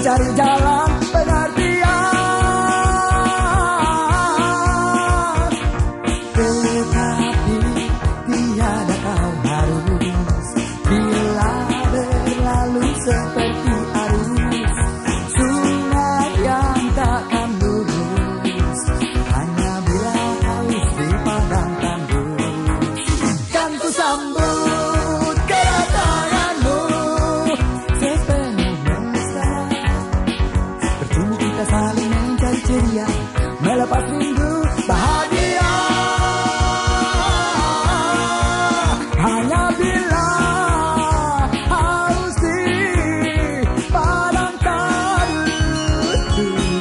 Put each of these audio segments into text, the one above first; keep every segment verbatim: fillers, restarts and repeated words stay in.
cari jalan pengertian. Tetapi tiada kau harus, bila berlalu seperti arus sungai yang takkan lurus, hanya bila haus di padang tandus. Kan ku sambut kedatanganmu sepenuh mesra, bertemu kita saling mencari ceria, melepas rindu bahagia. Hanya bila haus di padang tandus.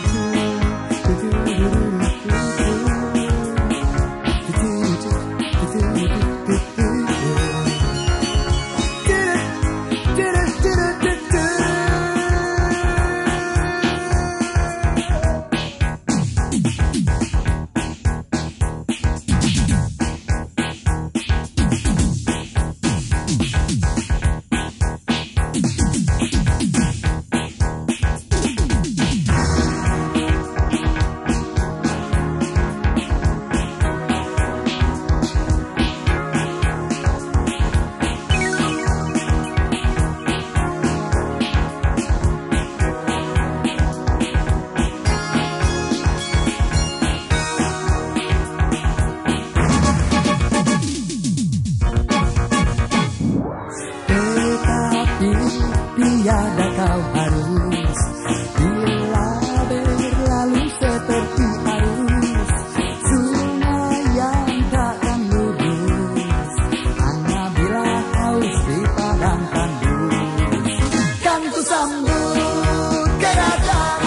Tiada kau harus, bila berlalu seperti arus sungai yang takkan lurus, hanya bila haus di padang tandus. Kan ku sambut kedatangan